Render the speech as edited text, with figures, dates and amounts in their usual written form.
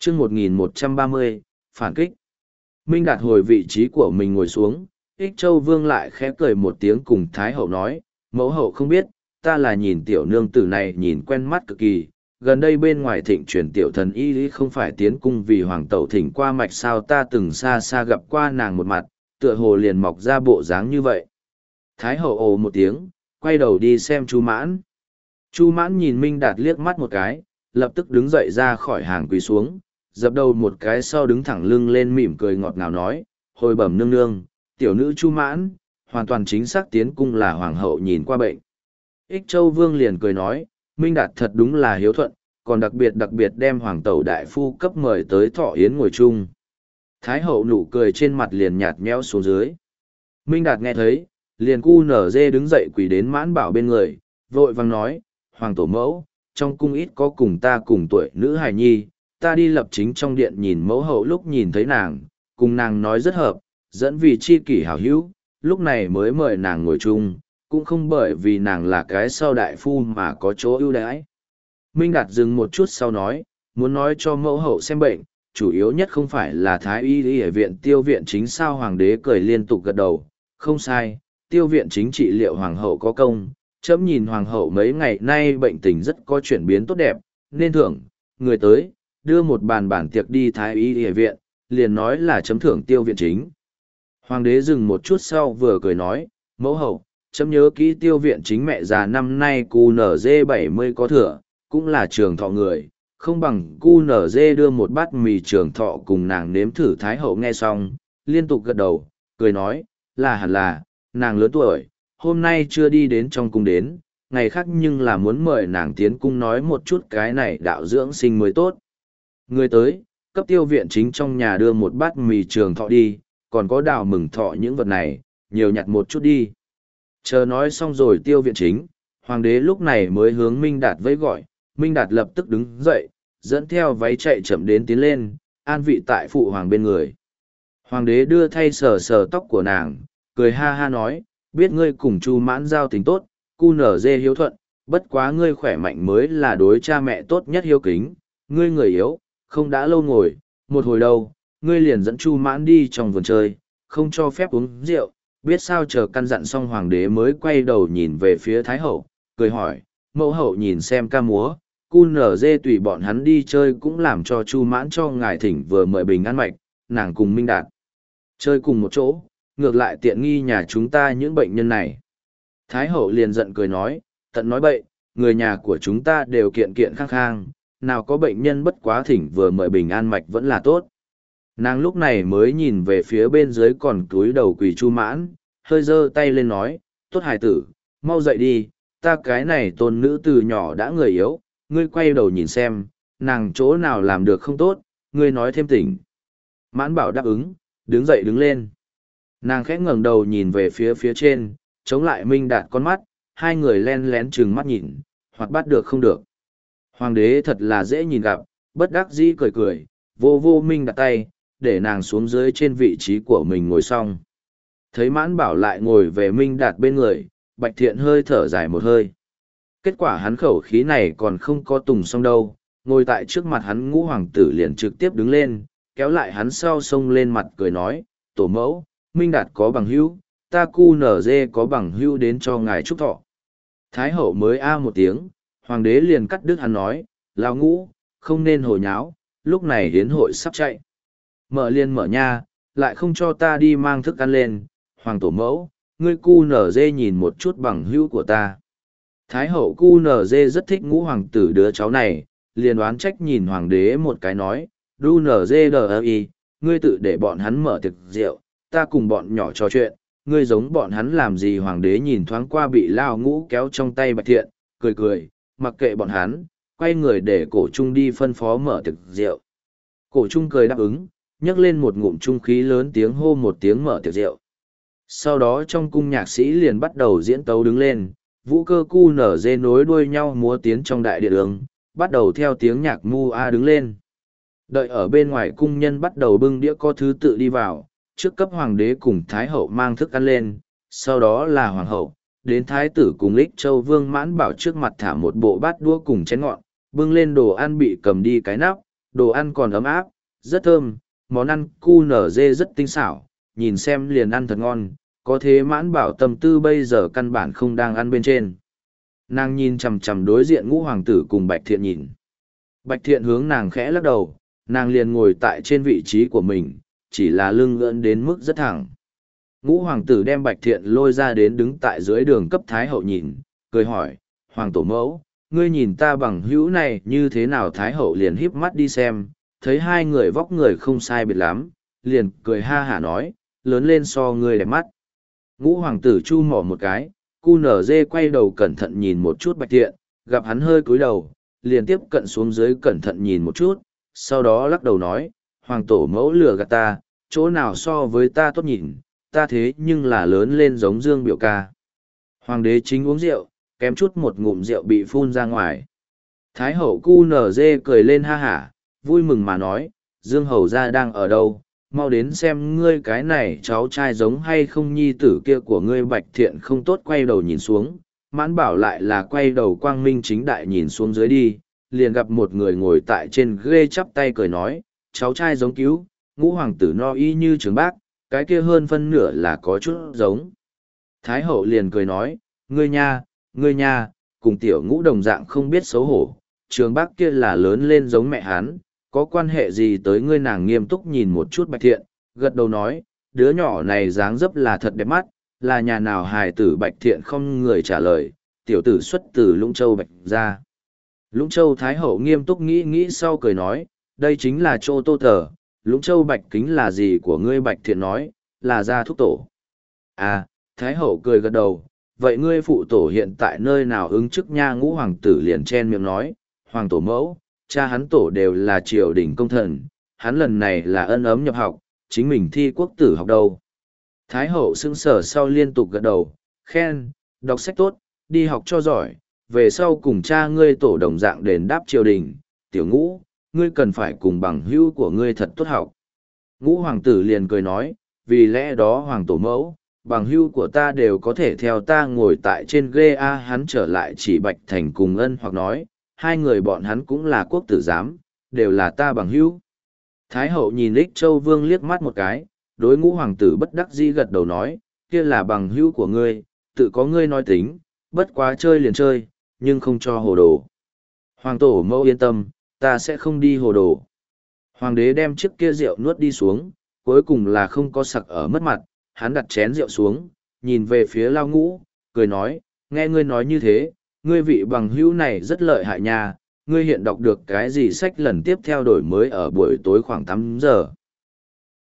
chương 1130, phản kích. Minh Đạt hồi vị trí của mình ngồi xuống, Ích Châu Vương lại khẽ cười một tiếng cùng Thái Hậu nói, mẫu hậu không biết, ta là nhìn tiểu nương tử này nhìn quen mắt cực kỳ, gần đây bên ngoài thịnh truyền tiểu thần y lý không phải tiến cung vì hoàng tẩu thỉnh qua mạch sao ta từng xa xa gặp qua nàng một mặt, tựa hồ liền mọc ra bộ dáng như vậy. Thái Hậu ồ một tiếng, quay đầu đi xem Chu Mãn. Chu Mãn nhìn Minh Đạt liếc mắt một cái, lập tức đứng dậy ra khỏi hàng quỳ xuống, dập đầu một cái sau đứng thẳng lưng lên mỉm cười ngọt ngào nói, hồi bẩm nương nương, tiểu nữ Chu Mãn, hoàn toàn chính xác tiến cung là hoàng hậu nhìn qua bệnh. Ích Châu Vương liền cười nói, Minh Đạt thật đúng là hiếu thuận, còn đặc biệt đem hoàng tẩu đại phu cấp mời tới thọ yến ngồi chung. Thái hậu nụ cười trên mặt liền nhạt nhẽo xuống dưới. Minh Đạt nghe thấy, liền cu nở dê đứng dậy quỳ đến Mãn Bảo bên người, vội vàng nói, hoàng tổ mẫu, trong cung ít có cùng ta cùng tuổi nữ hài nhi, ta đi lập chính trong điện nhìn mẫu hậu lúc nhìn thấy nàng, cùng nàng nói rất hợp, dẫn vì chi kỷ hảo hữu, lúc này mới mời nàng ngồi chung, cũng không bởi vì nàng là cái sau đại phu mà có chỗ ưu đãi. Minh Đạt dừng một chút sau nói, muốn nói cho mẫu hậu xem bệnh, chủ yếu nhất không phải là thái y ở viện tiêu viện chính sao hoàng đế cười liên tục gật đầu, không sai, tiêu viện chính trị liệu hoàng hậu có công, chấm nhìn hoàng hậu mấy ngày nay bệnh tình rất có chuyển biến tốt đẹp, nên thưởng, người tới, đưa một bàn tiệc đi thái y ở viện, liền nói là chấm thưởng tiêu viện chính. Hoàng đế dừng một chút sau vừa cười nói, mẫu hậu, chấm nhớ kỹ tiêu viện chính mẹ già năm nay QNZ70 có thừa, cũng là trường thọ người, không bằng QNZ đưa một bát mì trường thọ cùng nàng nếm thử. Thái hậu nghe xong, liên tục gật đầu, cười nói, là hẳn là, nàng lớn tuổi, hôm nay chưa đi đến trong cung đến, ngày khác nhưng là muốn mời nàng tiến cung nói một chút cái này đạo dưỡng sinh mới tốt. Người tới, cấp tiêu viện chính trong nhà đưa một bát mì trường thọ đi, còn có đào mừng thọ những vật này, nhiều nhặt một chút đi. Chờ nói xong rồi tiêu viện chính, hoàng đế lúc này mới hướng Minh Đạt vẫy gọi, Minh Đạt lập tức đứng dậy, dẫn theo váy chạy chậm đến tiến lên, an vị tại phụ hoàng bên người. Hoàng đế đưa thay sờ sờ tóc của nàng, cười ha ha nói, biết ngươi cùng Chu Mãn giao tình tốt, cu nở dê hiếu thuận, bất quá ngươi khỏe mạnh mới là đối cha mẹ tốt nhất hiếu kính, ngươi người yếu, không đã lâu ngồi, một hồi đâu, ngươi liền dẫn Chu Mãn đi trong vườn chơi, không cho phép uống rượu, biết sao chờ căn dặn xong hoàng đế mới quay đầu nhìn về phía Thái hậu, cười hỏi, mẫu hậu nhìn xem ca múa, cu nở dê tùy bọn hắn đi chơi cũng làm cho Chu Mãn cho ngài thỉnh vừa mời bình an mạch, nàng cùng Minh Đạt. Chơi cùng một chỗ, ngược lại tiện nghi nhà chúng ta những bệnh nhân này. Thái hậu liền giận cười nói, tận nói bậy, người nhà của chúng ta đều kiện kiện khang khang, nào có bệnh nhân bất quá thỉnh vừa mời bình an mạch vẫn là tốt. Nàng lúc này mới nhìn về phía bên dưới còn cúi đầu quỳ Chu Mãn, hơi giơ tay lên nói, tốt hài tử, mau dậy đi, ta cái này tôn nữ từ nhỏ đã người yếu, ngươi quay đầu nhìn xem, nàng chỗ nào làm được không tốt, ngươi nói thêm tỉnh. Mãn Bảo đáp ứng, đứng dậy đứng lên. Nàng khẽ ngẩng đầu nhìn về phía trên, chống lại Minh Đạt con mắt, hai người len lén trừng mắt nhìn, hoặc bắt được không được. Hoàng đế thật là dễ nhìn gặp, bất đắc dĩ cười cười, vô Minh Đạt tay, để nàng xuống dưới trên vị trí của mình ngồi xong. Thấy Mãn Bảo lại ngồi về Minh Đạt bên người, Bạch Thiện hơi thở dài một hơi. Kết quả hắn khẩu khí này còn không có tùng xong đâu, ngồi tại trước mặt hắn Ngũ hoàng tử liền trực tiếp đứng lên, kéo lại hắn sau xông lên mặt cười nói, tổ mẫu, Minh Đạt có bằng hữu, ta cu nở dê có bằng hữu đến cho ngài chúc thọ. Thái hậu mới a một tiếng, hoàng đế liền cắt đứt hắn nói, lão Ngũ, không nên hồ nháo, lúc này hiến hội sắp chạy. Mở liền mở nha, lại không cho ta đi mang thức ăn lên, hoàng tổ mẫu, ngươi cu nở dê nhìn một chút bằng hữu của ta. Thái hậu cu nở dê rất thích Ngũ hoàng tử đứa cháu này, liền oán trách nhìn hoàng đế một cái nói, đu nở dê đờ y, ngươi tự để bọn hắn mở tiệc rượu, ta cùng bọn nhỏ trò chuyện, ngươi giống bọn hắn làm gì. Hoàng đế nhìn thoáng qua bị Lao Ngũ kéo trong tay Bạch Thiện, cười, mặc kệ bọn hắn, quay người để cổ trung đi phân phó mở tiệc rượu. Cổ trung cười đáp ứng, nhấc lên một ngụm trung khí lớn tiếng hô một tiếng mở tiệc rượu. Sau đó trong cung nhạc sĩ liền bắt đầu diễn tấu đứng lên, vũ cơ cu nở dê nối đuôi nhau múa tiến trong đại điện đường, bắt đầu theo tiếng nhạc mu a đứng lên. Đợi ở bên ngoài cung nhân bắt đầu bưng đĩa có thứ tự đi vào, trước cấp hoàng đế cùng thái hậu mang thức ăn lên, sau đó là hoàng hậu, đến thái tử cùng Lích Châu Vương Mãn Bảo trước mặt thả một bộ bát đũa cùng chén ngọn, bưng lên đồ ăn bị cầm đi cái nắp, Đồ ăn còn ấm áp, rất thơm, món ăn cu nở dê rất tinh xảo, nhìn xem liền ăn thật ngon, có thế mãn bảo tâm tư bây giờ căn bản không đang ăn bên trên. Nàng nhìn chằm chằm đối diện ngũ hoàng tử cùng Bạch Thiện nhìn. Bạch Thiện hướng nàng khẽ lắc đầu, nàng liền ngồi tại trên vị trí của mình, chỉ là lưng ưỡn đến mức rất thẳng. Ngũ hoàng tử đem Bạch Thiện lôi ra đến đứng tại dưới đường cấp Thái hậu nhìn, cười hỏi, Hoàng tổ mẫu, ngươi nhìn ta bằng hữu này như thế nào? Thái hậu liền híp mắt đi xem, thấy hai người vóc người không sai biệt lắm, liền cười ha hả nói, lớn lên so ngươi đẹp mắt. Ngũ hoàng tử chu mỏ một cái, cu nở dê quay đầu cẩn thận nhìn một chút Bạch Thiện, gặp hắn hơi cúi đầu, liền tiếp cận xuống dưới cẩn thận nhìn một chút, sau đó lắc đầu nói, Hoàng tổ mẫu lừa gạt ta, chỗ nào so với ta tốt nhìn, ta thế nhưng là lớn lên giống Dương biểu ca. Hoàng đế chính uống rượu, kém chút một ngụm rượu bị phun ra ngoài. Thái hậu cu nở dê cười lên ha hả, vui mừng mà nói, Dương hầu gia đang ở đâu, mau đến xem ngươi cái này cháu trai giống hay không, nhi tử kia của ngươi. Bạch Thiện không tốt quay đầu nhìn xuống, Mãn Bảo lại là quay đầu quang minh chính đại nhìn xuống dưới đi, liền gặp một người ngồi tại trên ghê chắp tay cười nói, cháu trai giống cứu, ngũ hoàng tử no y như trường bác, cái kia hơn phân nửa là có chút giống. Thái hậu liền cười nói, ngươi nha, cùng tiểu ngũ đồng dạng không biết xấu hổ, trường bác kia là lớn lên giống mẹ hắn, có quan hệ gì tới ngươi? Nàng nghiêm túc nhìn một chút Bạch Thiện, gật đầu nói, đứa nhỏ này dáng dấp là thật đẹp mắt, là nhà nào hài tử? Bạch Thiện không người trả lời, tiểu tử xuất từ Lũng Châu Bạch gia. Lũng Châu Thái hậu nghiêm túc nghĩ nghĩ sau cười nói, đây chính là chỗ Tô Tờ, Lũng Châu Bạch Kính là gì của ngươi? Bạch Thiện nói, là gia thúc tổ. À, Thái hậu cười gật đầu, vậy ngươi phụ tổ hiện tại nơi nào ứng chức nha? Ngũ hoàng tử liền chen miệng nói, Hoàng tổ mẫu, cha hắn tổ đều là triều đình công thần, hắn lần này là ân ấm nhập học, chính mình thi quốc tử học đâu. Thái hậu sững sờ sau liên tục gật đầu, khen, đọc sách tốt, đi học cho giỏi, về sau cùng cha ngươi tổ đồng dạng đền đáp triều đình. Tiểu ngũ, ngươi cần phải cùng bằng hữu của ngươi thật tốt học. Ngũ hoàng tử liền cười nói, vì lẽ đó Hoàng tổ mẫu, bằng hữu của ta đều có thể theo ta ngồi tại trên ghê a. Hắn trở lại chỉ Bạch Thành cùng Ân hoặc nói, hai người bọn hắn cũng là quốc tử giám, đều là ta bằng hữu. Thái hậu nhìn Ích Châu Vương liếc mắt một cái, đối ngũ hoàng tử bất đắc dĩ gật đầu nói, kia là bằng hữu của ngươi, tự có ngươi nói tính, bất quá chơi liền chơi, nhưng không cho hồ đồ. Hoàng tổ mẫu yên tâm, ta sẽ không đi hồ đồ. Hoàng đế đem chiếc kia rượu nuốt đi xuống, cuối cùng là không có sặc ở mất mặt, hắn đặt chén rượu xuống, nhìn về phía Lao Ngũ, cười nói, nghe ngươi nói như thế, ngươi vị bằng hữu này rất lợi hại nha, ngươi hiện đọc được cái gì sách lần tiếp theo đổi mới ở buổi tối khoảng 8 giờ.